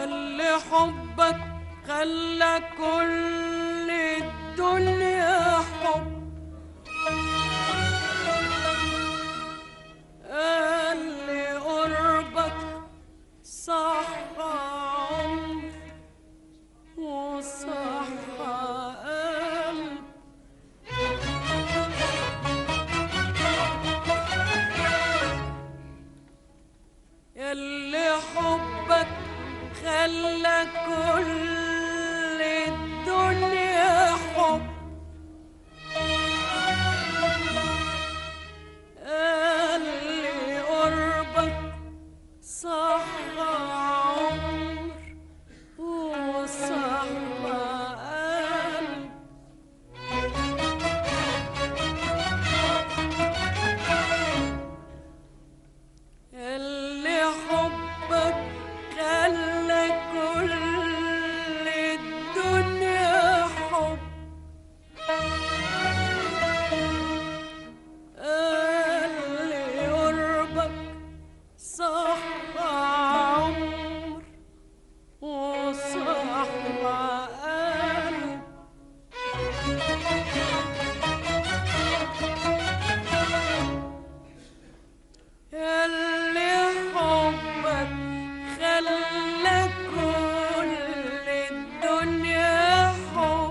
ياللي حبك خلى كل الدنيا حب، اللي قربك صح عمر وصح قلب. ياللي حبك خلى كل الدنيا حب، اللي قربك صح عمر وصح قلب. اللي حبك خلى كل الدنيا حب، اللي قربك صح عمر وصح قلب. ياللي حبك خلى كل الدنيا حب،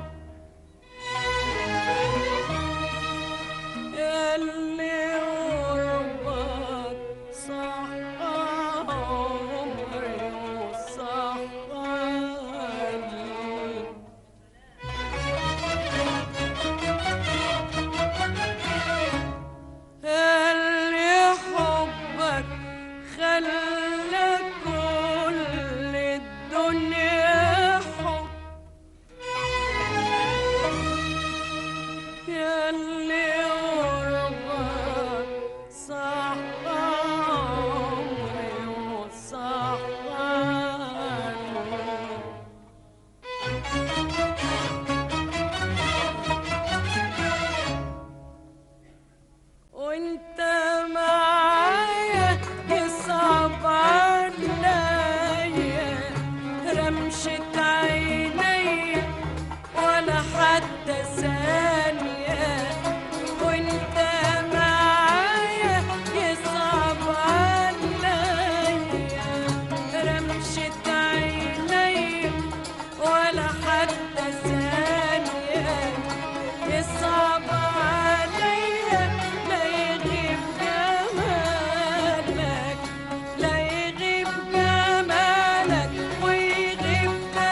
ياللي قربك صح عمري وصح قلبي. اللي حبك خلى كل الدنيا حب، ياللي قربك صح عمري وصح قلبي. وانت معايا يصعب عليا رمشة عيني ولا حتى ثانية. وانت معايا يصعب عليا رمشة عيني ولا حتى ثانية. يصعب عليا لا يغيب جمالك، لا يغيب جمالك ويغيب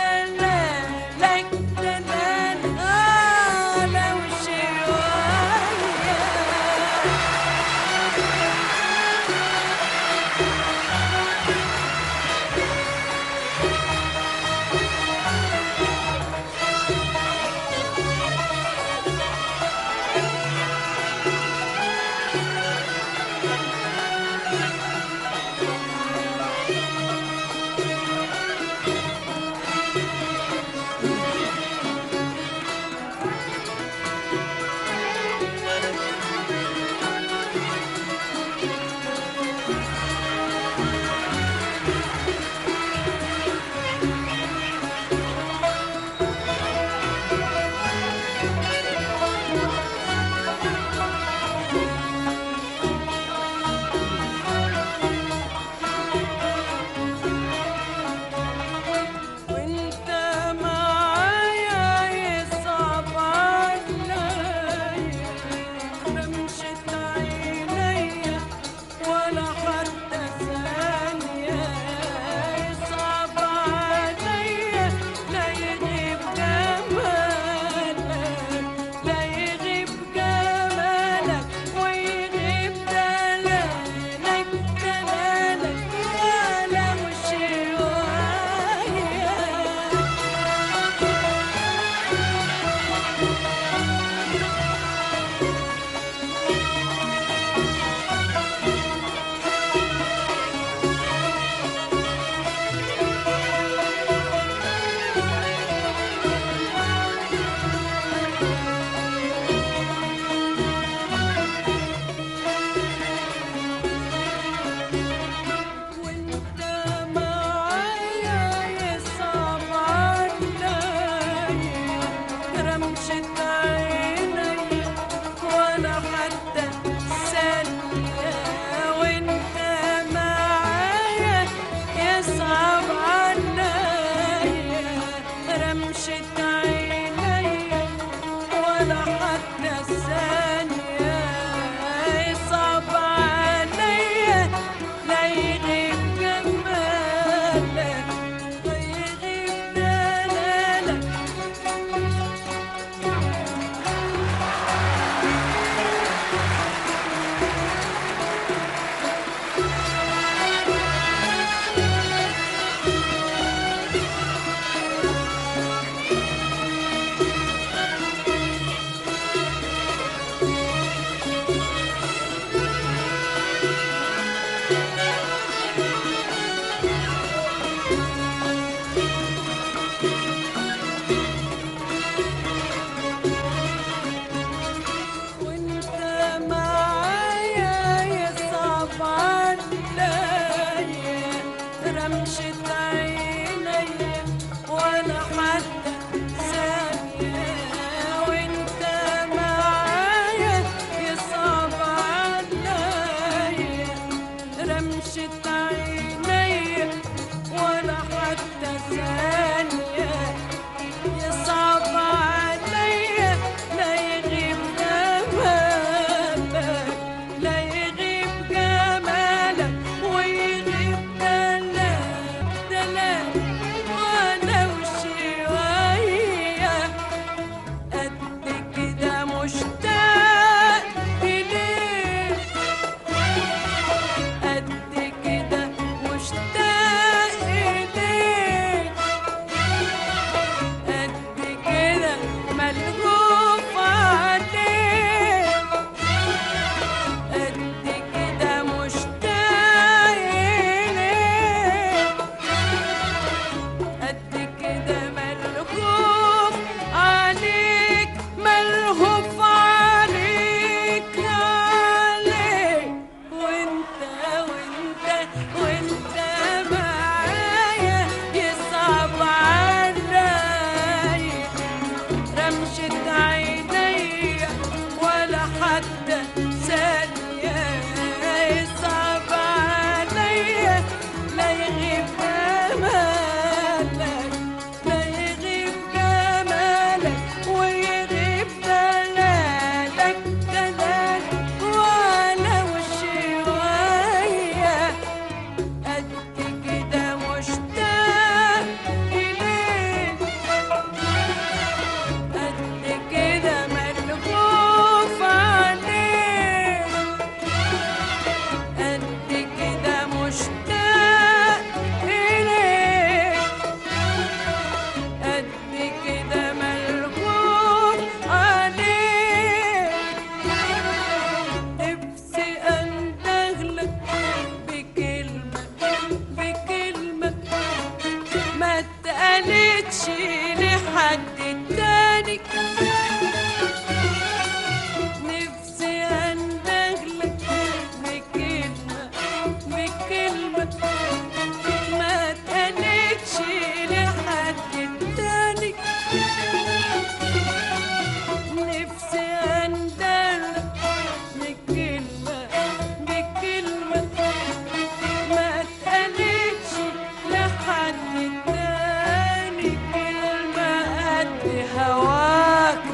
هواك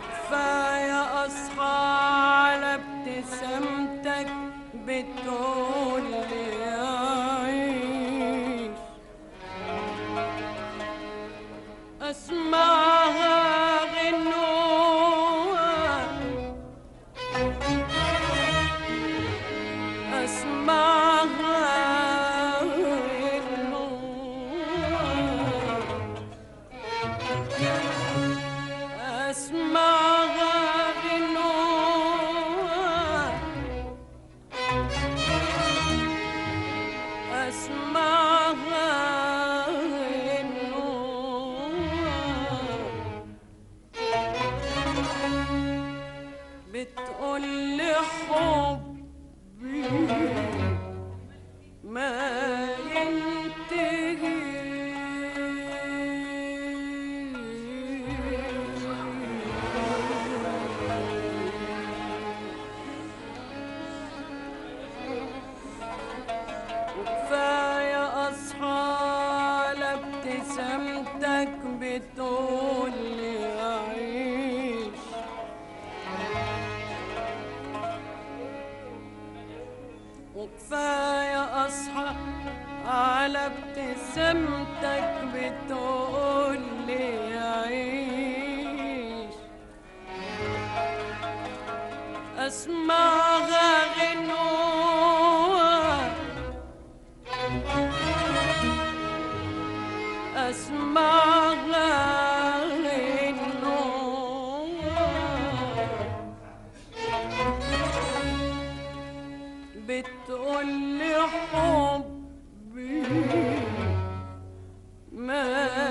وكفاية أصحى على ابتسامتك بتقول لي عيش، أسمعها غنوة، أسمعها غنوة، أسمعها غنوة، أسمعها بتقول لي حبي ما ينتهي، وكفاية أصحى على ابتسامتك بتقول لي أعيش، وكفاية أصحى على ابتسامتك بتقول لي عيش، أسمعها غنوة، أسمعها غنوة، بتقول لي حبي ما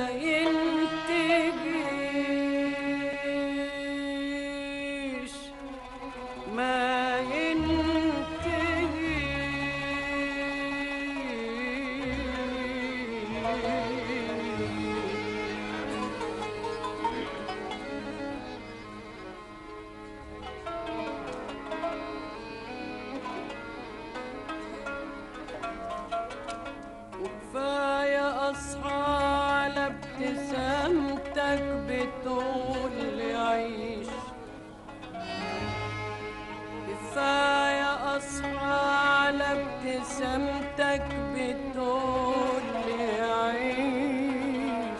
ينتهيش، ما وكفاية أصحى على ابتسامتك بتقول لي عيش، كفاية أصحى على ابتسامتك بتقول لي عيش،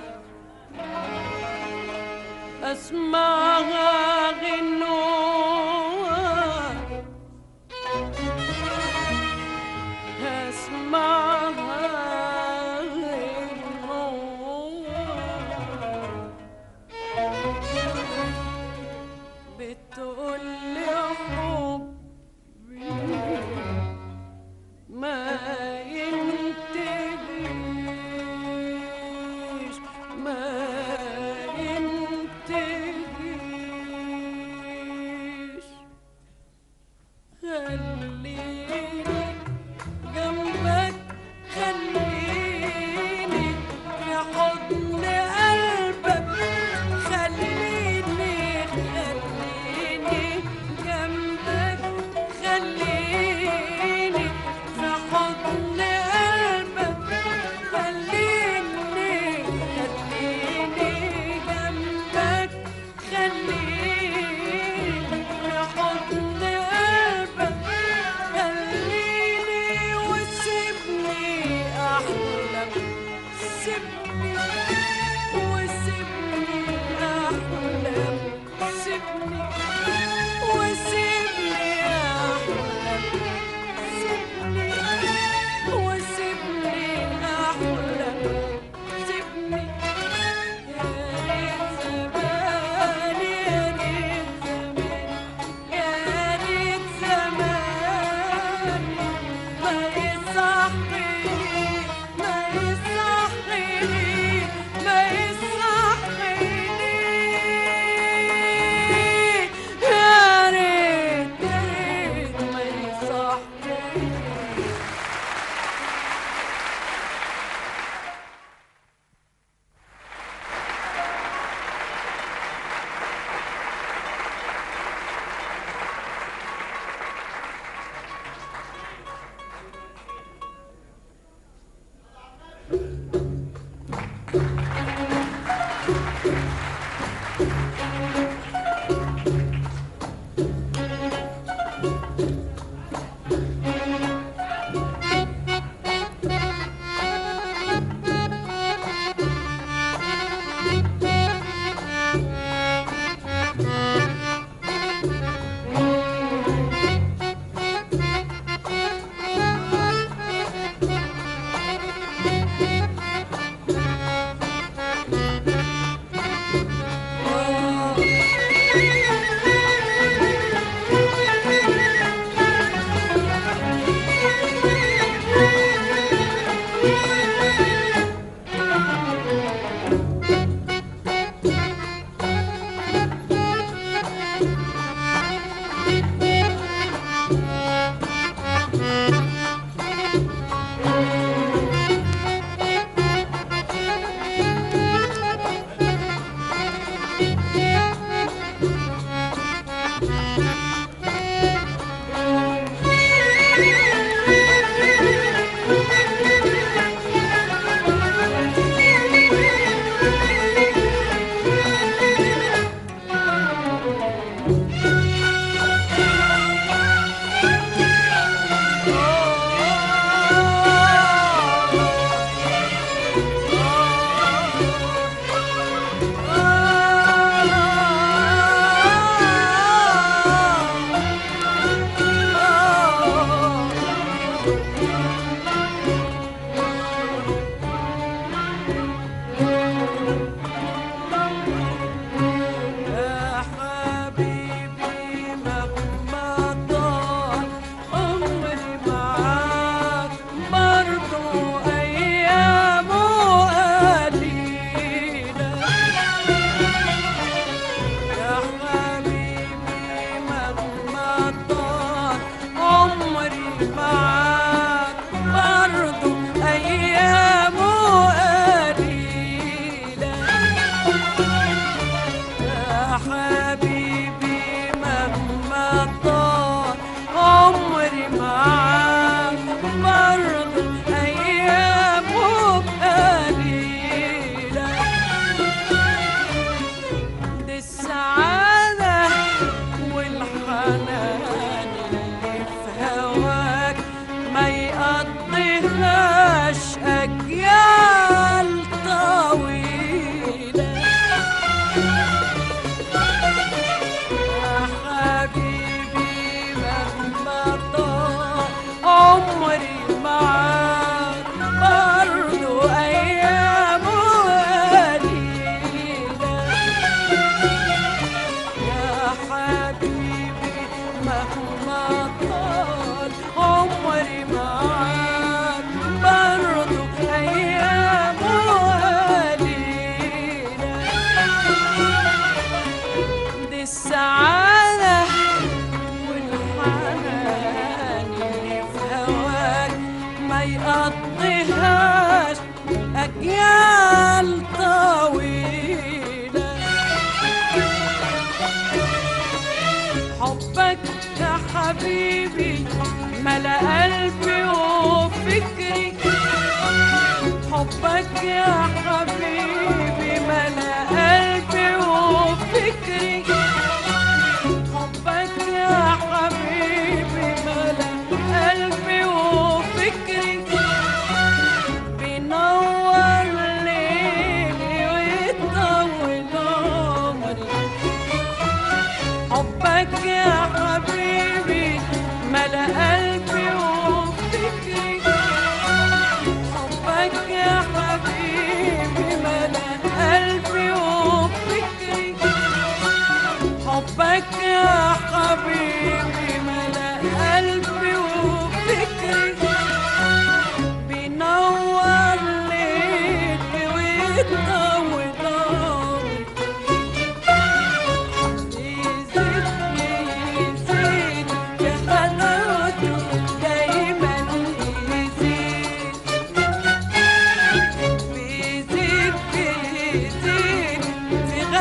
أسمعها غنوة، أسمعها بتقول لي حبي ما ينتهيش، ما ينتهيش.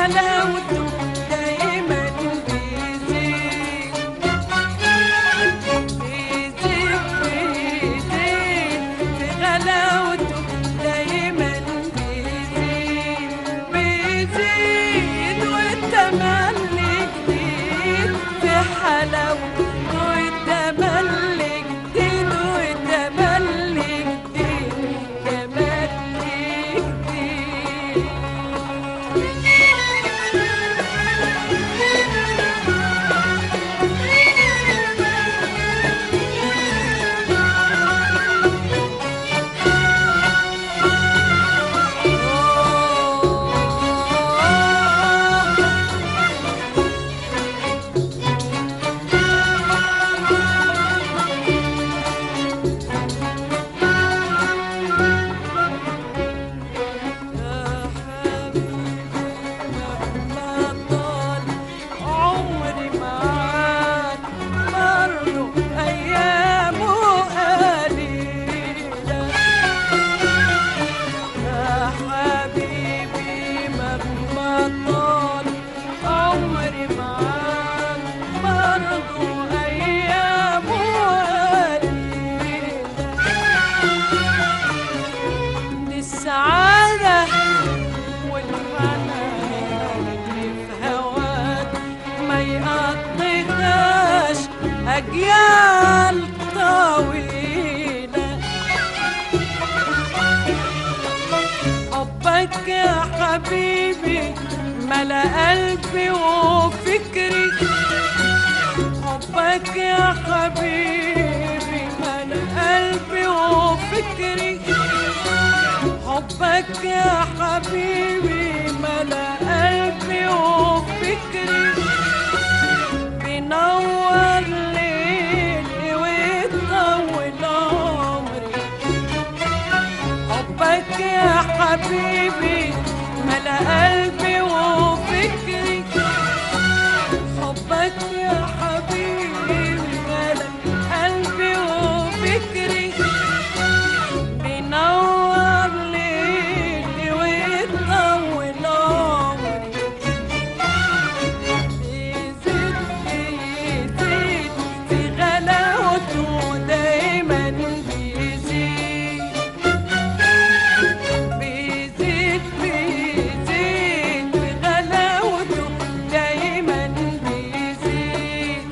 غلاوته دايما بيزيد بيزيد بيزيد في غلاوته دايما بيزيد بيزيد والتملي جديد في حلاوته والتملي جديد والتملي جديد تملي جديد. السعادة والهنا اللي في هواك ما يقضيهاش أجيال طويلة. حبك يا حبيبي ملا قلبي وفكري حبك يا حبيبي ملا قلبي وفكري حبك يا حبيبي ملا قلبي وفكري بينور ليلي ويطول عمري. حبك يا حبيبي ملا قلبي وفكري حبك يا حبيبي ملا قلبي وفكري بينور ليلي ويطول عمري. بيزيد بيزيد في غلاوته دايما بيزيد بيزيد بيزيد في غلاوته دايما بيزيد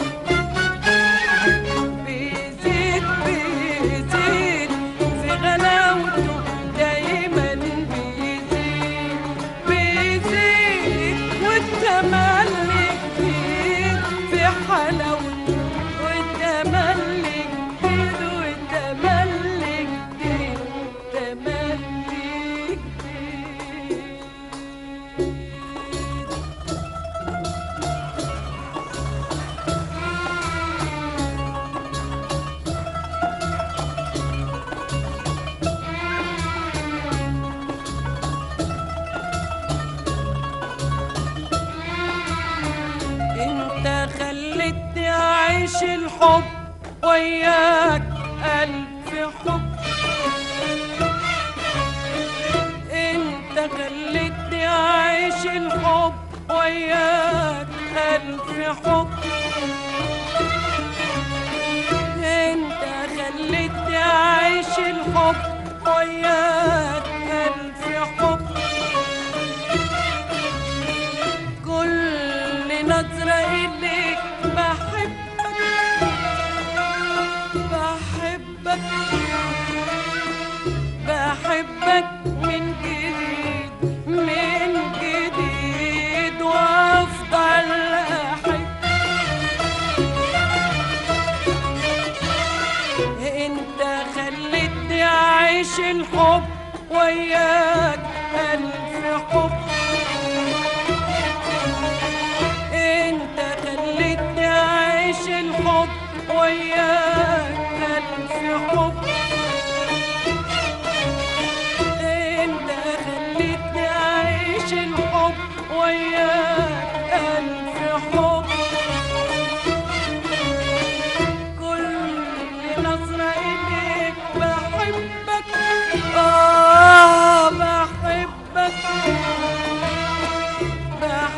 بيزيد بيزيد في غلاوته دايما بيزيد بيزيد والتملي جديد في حلاوته والتملي جديد والتملي جديد تملي جديد. انت خلتني اعيش الحب وياك الف حب انت خلتني اعيش الحب وياك الف حب انت خلتني اعيش الحب وياك الف حب كل نظرة إليك بحبك بحبك بحبك من جديد من جديد وأفضل أحب. أنت خلتني أعيش الحب وياك ألف حب انت خلتني اعيش الحب وياك الف حب انت خلتني اعيش الحب وياك الف حب كل نظرة اليك بحبك بحبك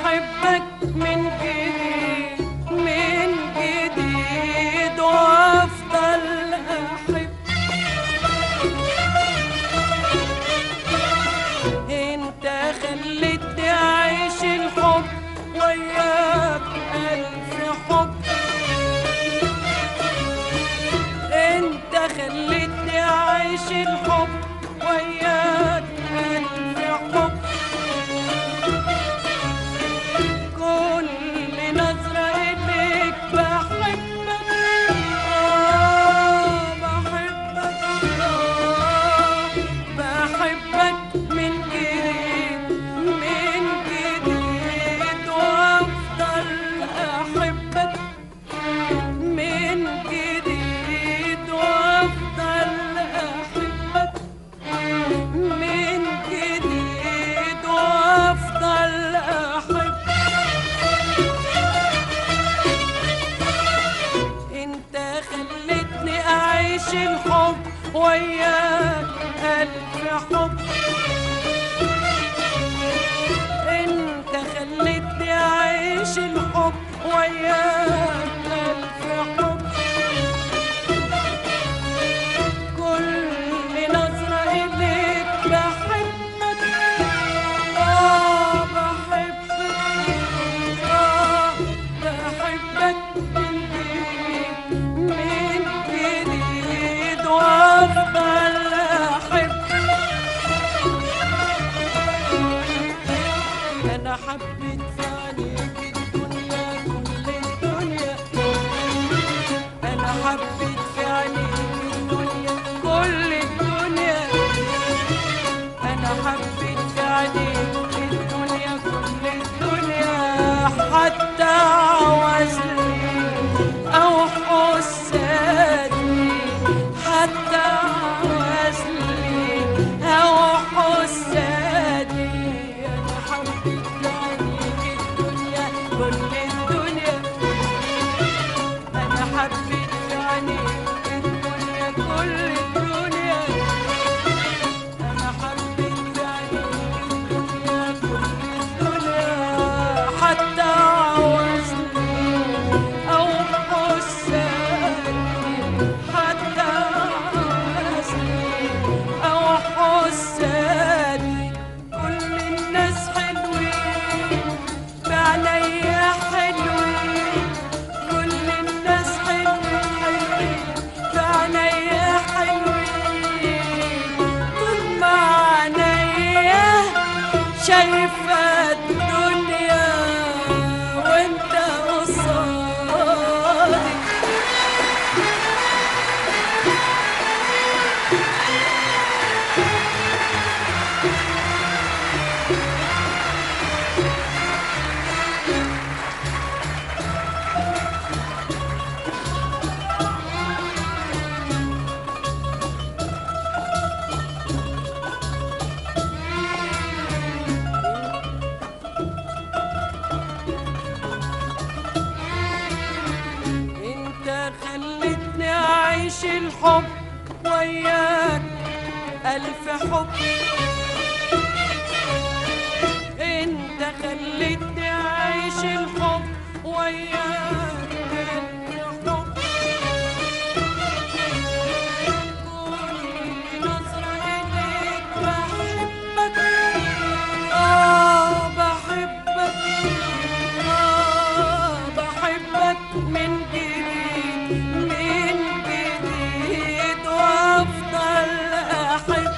وياك ألف حب. كل نظرة إليك بحبك، بحبك، بحبك من جديد وأفضل أحب. أنا حبيت في عينيك الدنيا كل الدنيا، أنا حبيت في عينيك الدنيا كل الدنيا، أنا حبيت في عينيك الدنيا كل الدنيا. حتى عوزلي أو حسادي، حتى عوزلي أو حسادي، أنا حبيت في عينيك الدنيا كل الدنيا، أنا حبيت في عينيك الدنيا كل الدنيا، أنا حبيت في عينيك الدنيا كل الدنيا. حتى عوزلي أو حسادي، حتى عوزلي أو حسادي، كل الناس حلوين بعينيا حلوين، كل الناس حلوين بعينيا حلوين، طول ما عينيا شايفة الدنيا وانت قصادي. انت خلتني اعيش الحب وياك ألف حب، انت خلتني اعيش الحب وياك ألف حب. كل نظرة إليك بحبك، بحبك، بحبك من جديد، من جديد وأفضل أحب.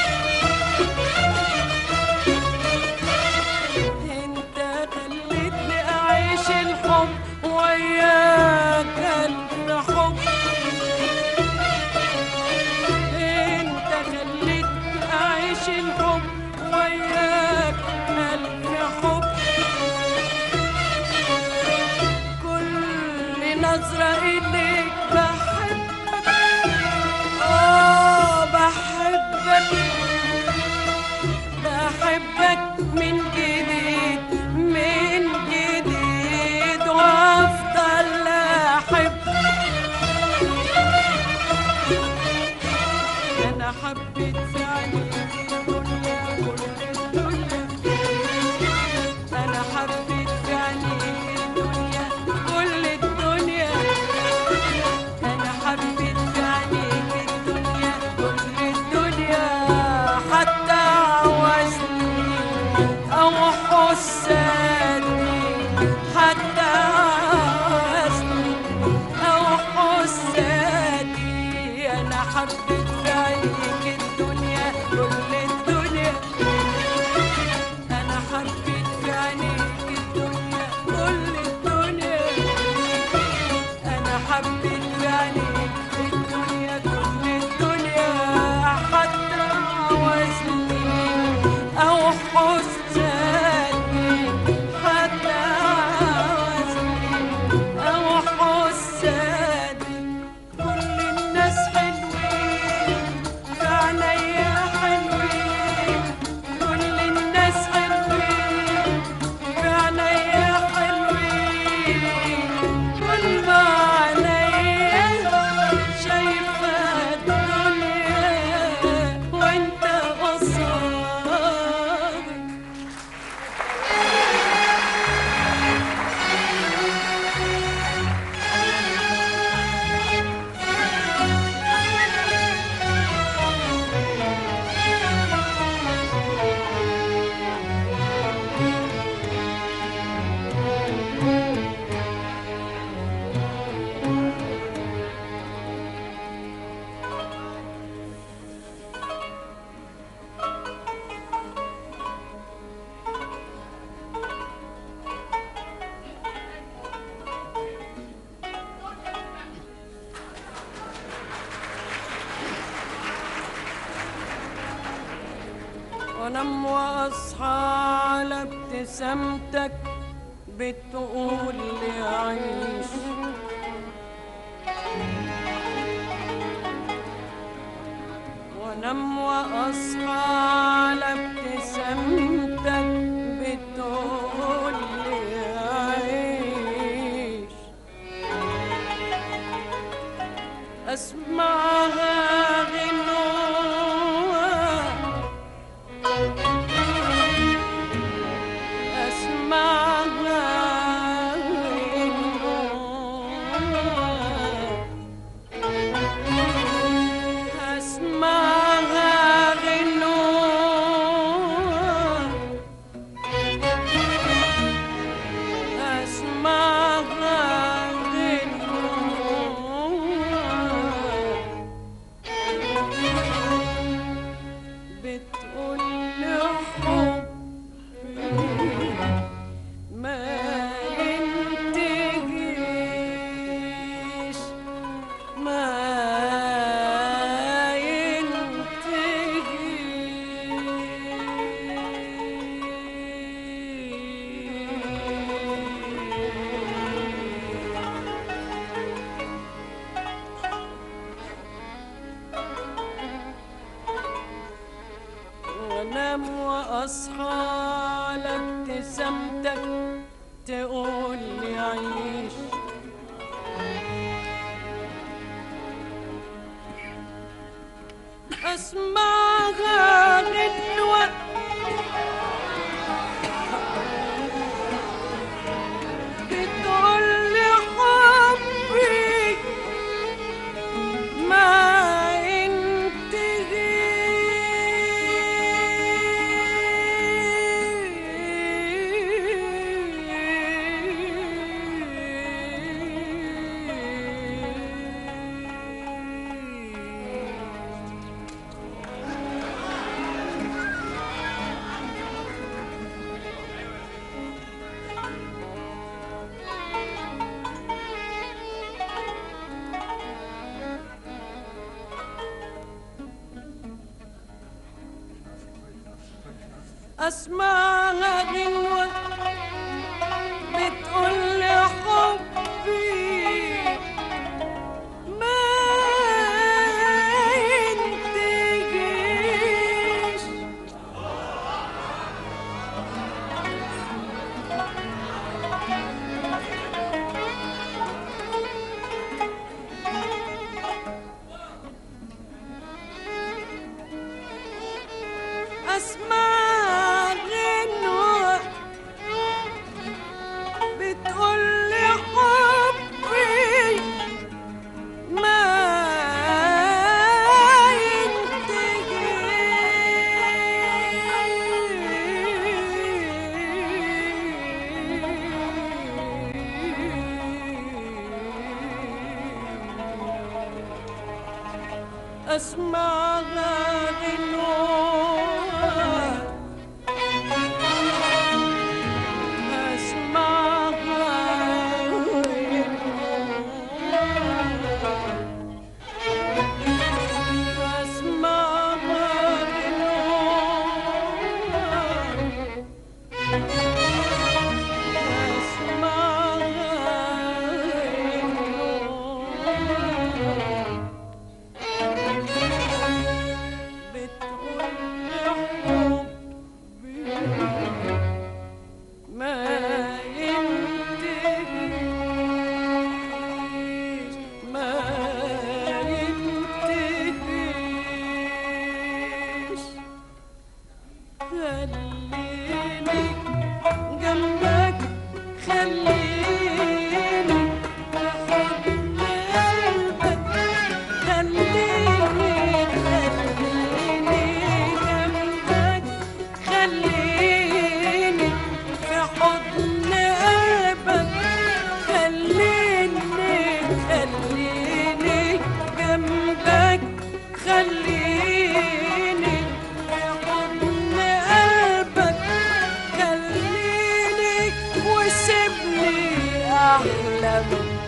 انت خلتني أعيش الحب وياك ألف حب، انت خلتني أعيش الحب وياك ألف حب. كل نظرة إليك بحبك، بحبك، بحبك من جديد، من جديد وأفضل أحب. أنا حبيت في عينيك الدنيا كل الدنيا، أنا حبيت في عينيك الدنيا كل الدنيا، أنا حبيت في عينيك الدنيا كل الدنيا. حتى عوزلي أو حسادي، حتى عوزلي أو حسادي، أنا حبيت في عينيك الدنيا كل الدنيا، أنا حبيت في عينيك الدنيا كل الدنيا، أنا حبيت في عينيك الدنيا كل الدنيا. حتى عوزلي أو حسادي، حتى وانام واصحى على ابتسامتك بتقول لي عيش. وانام واصحى على ابتسامتك بتقول لي عيش. اسمعها غنوة، اسمعها غنوة، اسمعها غنوة، اسمعها بتقول لي حبي ما ينتهيش، ما وانام واصحى على ابتسامتك تقول لي عيش. اسمعها غنوة، بتقول لي حبي ما اسمعها غنوة، بتقول لي حبي ما ينتهيش. اسمع غنوة، بتقول لي حبي ما ينتهيش. اسمعها غنوة، اسمعها غنوة، اسمعها أحلم